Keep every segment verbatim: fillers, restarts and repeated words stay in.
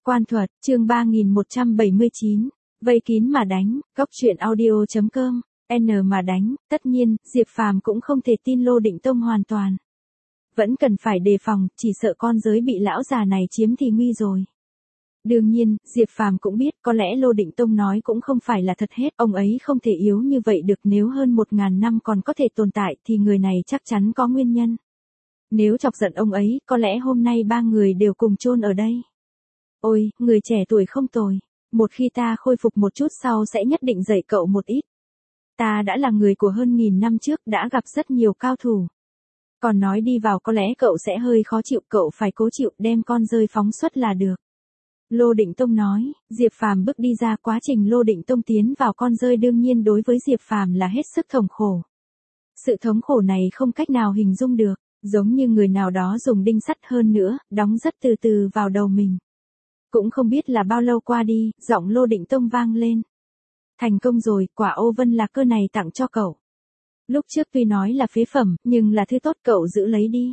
Quan thuật, chương ba nghìn một trăm bảy mươi chín, vây kín mà đánh, góc truyện audio chấm com, N mà đánh, tất nhiên, Diệp Phàm cũng không thể tin Lô Định Tông hoàn toàn. Vẫn cần phải đề phòng, chỉ sợ con giới bị lão già này chiếm thì nguy rồi. Đương nhiên, Diệp Phàm cũng biết có lẽ Lô Định Tông nói cũng không phải là thật hết, ông ấy không thể yếu như vậy được, nếu hơn một ngàn năm còn có thể tồn tại thì người này chắc chắn có nguyên nhân. Nếu chọc giận ông ấy, có lẽ hôm nay ba người đều cùng chôn ở đây. Ôi, người trẻ tuổi không tồi, một khi ta khôi phục một chút sau sẽ nhất định dạy cậu một ít. Ta đã là người của hơn nghìn năm trước, đã gặp rất nhiều cao thủ. Còn nói đi vào có lẽ cậu sẽ hơi khó chịu, cậu phải cố chịu, đem con rơi phóng xuất là được. Lô Định Tông nói. Diệp Phàm bước đi ra, quá trình Lô Định Tông tiến vào con rơi đương nhiên đối với Diệp Phàm là hết sức thống khổ. Sự thống khổ này không cách nào hình dung được, giống như người nào đó dùng đinh sắt, hơn nữa, đóng rất từ từ vào đầu mình. Cũng không biết là bao lâu qua đi, giọng Lô Định Tông vang lên. Thành công rồi, quả ô vân lạc cơ này tặng cho cậu. Lúc trước tuy nói là phế phẩm, nhưng là thứ tốt, cậu giữ lấy đi.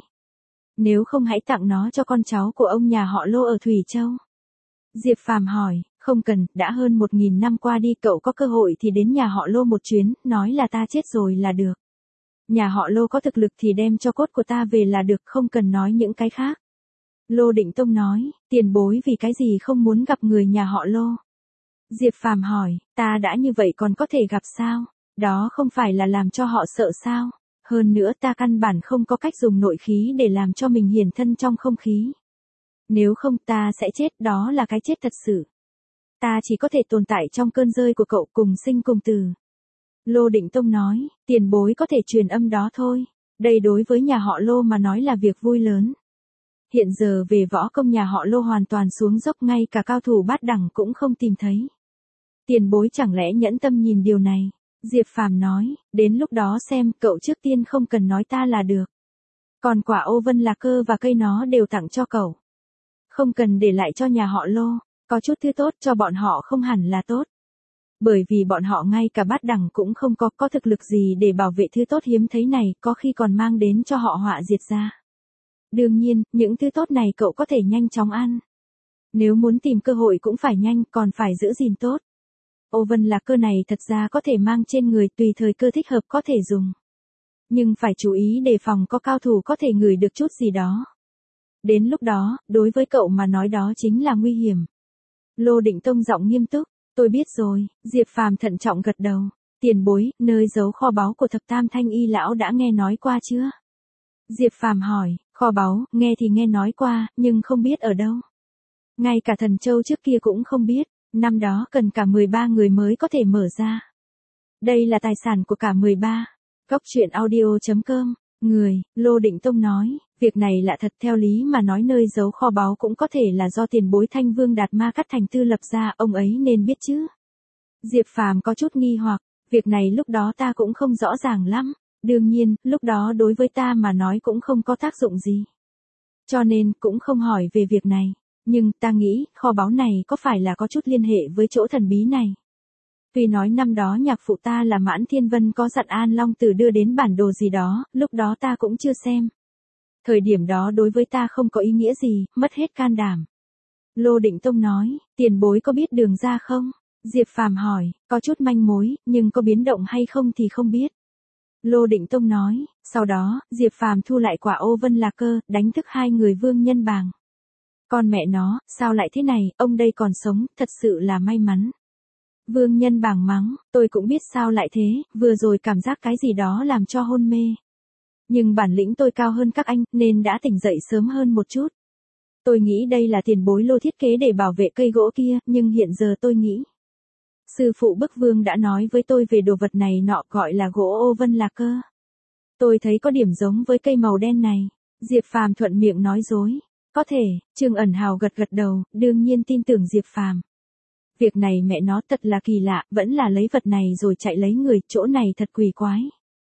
Nếu không hãy tặng nó cho con cháu của ông nhà họ Lô ở Thủy Châu. Diệp Phàm hỏi, không cần, đã hơn một nghìn năm qua đi, cậu có cơ hội thì đến nhà họ Lô một chuyến, nói là ta chết rồi là được. Nhà họ Lô có thực lực thì đem cho cốt của ta về là được, không cần nói những cái khác. Lô Định Tông nói, tiền bối vì cái gì không muốn gặp người nhà họ Lô? Diệp Phàm hỏi, ta đã như vậy còn có thể gặp sao? Đó không phải là làm cho họ sợ sao? Hơn nữa ta căn bản không có cách dùng nội khí để làm cho mình hiển thân trong không khí. Nếu không ta sẽ chết, đó là cái chết thật sự. Ta chỉ có thể tồn tại trong cơn rơi của cậu, cùng sinh cùng tử. Lô Định Tông nói, tiền bối có thể truyền âm đó thôi. Đây đối với nhà họ Lô mà nói là việc vui lớn. Hiện giờ về võ công nhà họ Lô hoàn toàn xuống dốc, ngay cả cao thủ bát đẳng cũng không tìm thấy. Tiền bối chẳng lẽ nhẫn tâm nhìn điều này? Diệp Phàm nói, đến lúc đó xem, cậu trước tiên không cần nói ta là được. Còn quả ô vân lạc cơ và cây nó đều tặng cho cậu. Không cần để lại cho nhà họ Lô, có chút thứ tốt cho bọn họ không hẳn là tốt. Bởi vì bọn họ ngay cả bát đẳng cũng không có, có thực lực gì để bảo vệ thứ tốt hiếm thấy này, có khi còn mang đến cho họ họa diệt ra. Đương nhiên, những thứ tốt này cậu có thể nhanh chóng ăn. Nếu muốn tìm cơ hội cũng phải nhanh, còn phải giữ gìn tốt. Ô vân lạc cơ này thật ra có thể mang trên người, tùy thời cơ thích hợp có thể dùng. Nhưng phải chú ý đề phòng có cao thủ có thể ngửi được chút gì đó. Đến lúc đó, đối với cậu mà nói đó chính là nguy hiểm. Lô Định Tông giọng nghiêm túc, tôi biết rồi. Diệp Phàm thận trọng gật đầu. Tiền bối, nơi giấu kho báu của thập tam thanh y lão đã nghe nói qua chưa? Diệp Phàm hỏi, kho báu, nghe thì nghe nói qua, nhưng không biết ở đâu. Ngay cả Thần Châu trước kia cũng không biết, năm đó cần cả mười ba người mới có thể mở ra. Đây là tài sản của cả mười ba. Góc truyện audio chấm com, người, Lô Định Tông nói, việc này lạ thật, theo lý mà nói nơi giấu kho báu cũng có thể là do tiền bối Thanh Vương Đạt Ma Cắt Thành Tư lập ra, ông ấy nên biết chứ. Diệp Phàm có chút nghi hoặc, việc này lúc đó ta cũng không rõ ràng lắm. Đương nhiên, lúc đó đối với ta mà nói cũng không có tác dụng gì. Cho nên, cũng không hỏi về việc này. Nhưng, ta nghĩ, kho báu này có phải là có chút liên hệ với chỗ thần bí này. Tuy nói năm đó nhạc phụ ta là Mãn Thiên Vân có dặn An Long Tử đưa đến bản đồ gì đó, lúc đó ta cũng chưa xem. Thời điểm đó đối với ta không có ý nghĩa gì, mất hết can đảm. Lô Định Tông nói, tiền bối có biết đường ra không? Diệp Phàm hỏi, có chút manh mối, nhưng có biến động hay không thì không biết. Lô Định Tông nói, sau đó, Diệp Phàm thu lại quả ô vân lạc cơ, đánh thức hai người Vương Nhân Bàng. Con mẹ nó, sao lại thế này, ông đây còn sống, thật sự là may mắn. Vương Nhân Bàng mắng, tôi cũng biết sao lại thế, vừa rồi cảm giác cái gì đó làm cho hôn mê. Nhưng bản lĩnh tôi cao hơn các anh, nên đã tỉnh dậy sớm hơn một chút. Tôi nghĩ đây là tiền bối Lô thiết kế để bảo vệ cây gỗ kia, nhưng hiện giờ tôi nghĩ. Sư phụ Bức Vương đã nói với tôi về đồ vật này nọ, gọi là gỗ ô vân lạc cơ. Tôi thấy có điểm giống với cây màu đen này. Diệp Phàm thuận miệng nói dối. Có thể, Trương Ẩn Hào gật gật đầu, đương nhiên tin tưởng Diệp Phàm. Việc này mẹ nó thật là kỳ lạ, vẫn là lấy vật này rồi chạy lấy người, chỗ này thật quỷ quái.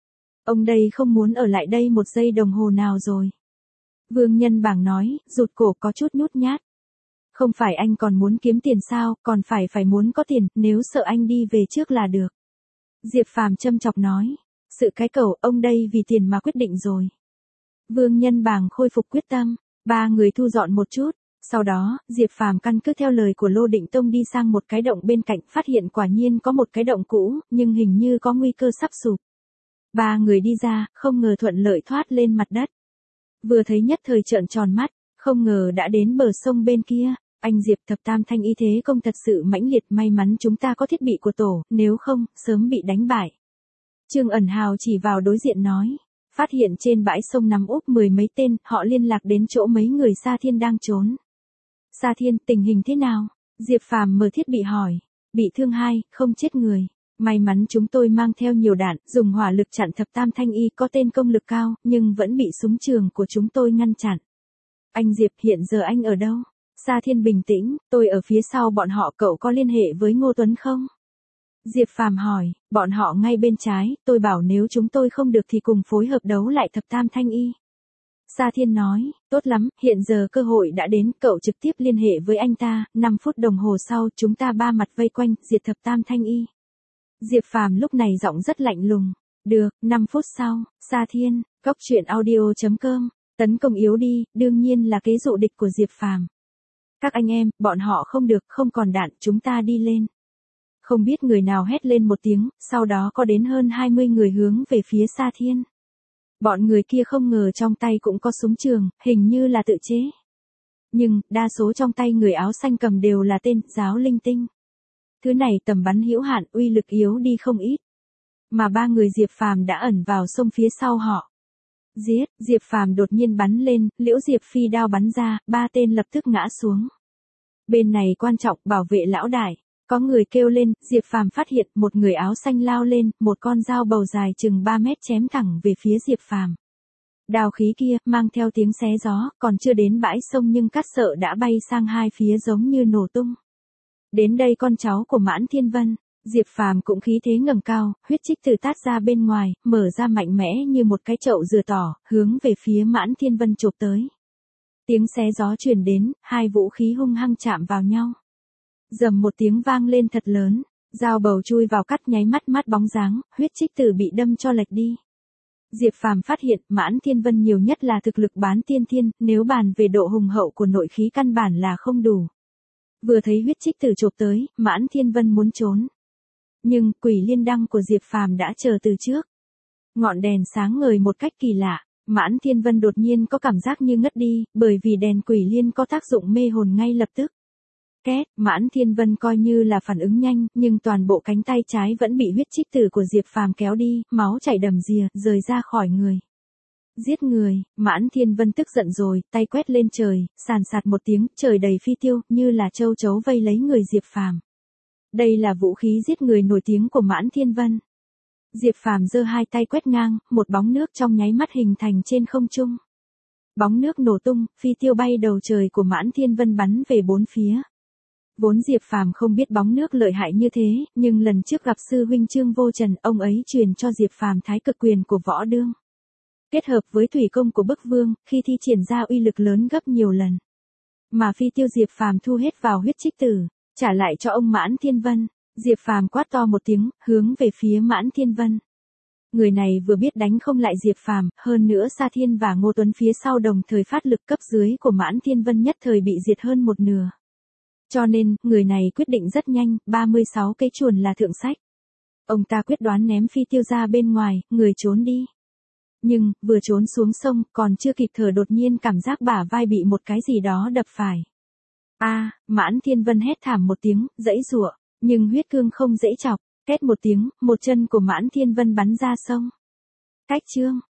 Ông đây không muốn ở lại đây một giây đồng hồ nào rồi. Vương Nhân Bàng nói, rụt cổ có chút nhút nhát. Không phải anh còn muốn kiếm tiền sao, còn phải phải muốn có tiền, nếu sợ anh đi về trước là được. Diệp Phàm châm chọc nói, sự cái cầu, ông đây vì tiền mà quyết định rồi. Vương Nhân Bàng khôi phục quyết tâm, ba người thu dọn một chút, Sau đó, Diệp Phàm căn cứ theo lời của Lô Định Tông đi sang một cái động bên cạnh, phát hiện quả nhiên có một cái động cũ, nhưng hình như có nguy cơ sắp sụp. Ba người đi ra, không ngờ thuận lợi thoát lên mặt đất. Vừa thấy nhất thời trợn tròn mắt, không ngờ đã đến bờ sông bên kia. Anh Diệp, thập tam thanh y thế công thật sự mãnh liệt, may mắn chúng ta có thiết bị của tổ, nếu không, sớm bị đánh bại. Trương Ẩn Hào chỉ vào đối diện nói. Phát hiện trên bãi sông nằm úp mười mấy tên, họ liên lạc đến chỗ mấy người Sa Thiên đang trốn. Sa Thiên, tình hình thế nào? Diệp Phàm mở thiết bị hỏi. Bị thương hai, không chết người. May mắn chúng tôi mang theo nhiều đạn, dùng hỏa lực chặn thập tam thanh y có tên công lực cao, nhưng vẫn bị súng trường của chúng tôi ngăn chặn. Anh Diệp, hiện giờ anh ở đâu? Sa Thiên bình tĩnh, tôi ở phía sau bọn họ, cậu có liên hệ với Ngô Tuấn không? Diệp Phàm hỏi, bọn họ ngay bên trái, tôi bảo nếu chúng tôi không được thì cùng phối hợp đấu lại thập tam thanh y. Sa Thiên nói, tốt lắm, hiện giờ cơ hội đã đến, cậu trực tiếp liên hệ với anh ta, năm phút đồng hồ sau chúng ta ba mặt vây quanh, diệt thập tam thanh y. Diệp Phàm lúc này giọng rất lạnh lùng. Được, năm phút sau, Sa Thiên, Cốc Truyện Audio chấm com, tấn công yếu đi, đương nhiên là kế dụ địch của Diệp Phàm. Các anh em, bọn họ không được, không còn đạn, chúng ta đi lên. Không biết người nào hét lên một tiếng, sau đó có đến hơn hai mươi người hướng về phía Sa Thiên. Bọn người kia không ngờ trong tay cũng có súng trường, hình như là tự chế. Nhưng, đa số trong tay người áo xanh cầm đều là tên giáo linh tinh. Thứ này tầm bắn hữu hạn, uy lực yếu đi không ít. Mà ba người Diệp Phàm đã ẩn vào sông phía sau họ. Giết, Diệp Phàm đột nhiên bắn lên, Liễu Diệp phi đao bắn ra, ba tên lập tức ngã xuống. Bên này quan trọng, bảo vệ lão đại. Có người kêu lên, Diệp Phàm phát hiện một người áo xanh lao lên, một con dao bầu dài chừng ba mét chém thẳng về phía Diệp Phàm. Đao khí kia, mang theo tiếng xé gió, còn chưa đến bãi sông nhưng cát sợ đã bay sang hai phía giống như nổ tung. Đến đây con cháu của Mãn Thiên Vân, Diệp Phàm cũng khí thế ngầm cao, huyết trích từ tát ra bên ngoài, mở ra mạnh mẽ như một cái chậu dừa tỏ, hướng về phía Mãn Thiên Vân chộp tới. Tiếng xé gió truyền đến, hai vũ khí hung hăng chạm vào nhau. Dầm một tiếng vang lên thật lớn, dao bầu chui vào cắt nháy mắt mắt bóng dáng, huyết trích tử bị đâm cho lệch đi. Diệp Phàm phát hiện Mãn Thiên Vân nhiều nhất là thực lực bán tiên thiên, nếu bàn về độ hùng hậu của nội khí căn bản là không đủ. Vừa thấy huyết trích tử chộp tới, Mãn Thiên Vân muốn trốn. Nhưng quỷ liên đăng của Diệp Phàm đã chờ từ trước. Ngọn đèn sáng ngời một cách kỳ lạ, Mãn Thiên Vân đột nhiên có cảm giác như ngất đi, bởi vì đèn quỷ liên có tác dụng mê hồn ngay lập tức. Két, Mãn Thiên Vân coi như là phản ứng nhanh, nhưng toàn bộ cánh tay trái vẫn bị huyết trích tử của Diệp Phàm kéo đi, máu chảy đầm đìa, rời ra khỏi người. Giết người, Mãn Thiên Vân tức giận rồi, tay quét lên trời, sàn sạt một tiếng, trời đầy phi tiêu, như là châu chấu vây lấy người Diệp Phàm. Đây là vũ khí giết người nổi tiếng của Mãn Thiên Vân. Diệp Phàm giơ hai tay quét ngang, một bóng nước trong nháy mắt hình thành trên không trung. Bóng nước nổ tung, phi tiêu bay đầu trời của Mãn Thiên Vân bắn về bốn phía. Vốn Diệp Phàm không biết bóng nước lợi hại như thế, nhưng lần trước gặp sư huynh Trương Vô Trần, ông ấy truyền cho Diệp Phàm thái cực quyền của Võ Đương. Kết hợp với thủy công của Bức Vương, khi thi triển ra uy lực lớn gấp nhiều lần. Mà phi tiêu Diệp Phàm thu hết vào huyết trích tử, trả lại cho ông Mãn Thiên Vân. Diệp Phàm quát to một tiếng, hướng về phía Mãn Thiên Vân. Người này vừa biết đánh không lại Diệp Phàm, hơn nữa Sa Thiên và Ngô Tuấn phía sau đồng thời phát lực, cấp dưới của Mãn Thiên Vân nhất thời bị diệt hơn một nửa. Cho nên, người này quyết định rất nhanh, ba mươi sáu cái chuồn là thượng sách. Ông ta quyết đoán ném phi tiêu ra bên ngoài, người trốn đi. Nhưng, vừa trốn xuống sông, còn chưa kịp thở đột nhiên cảm giác bả vai bị một cái gì đó đập phải. A, Mãn Thiên Vân hét thảm một tiếng, giãy giụa, nhưng huyết cương không dễ chọc, két một tiếng, một chân của Mãn Thiên Vân bắn ra sông. Cách chương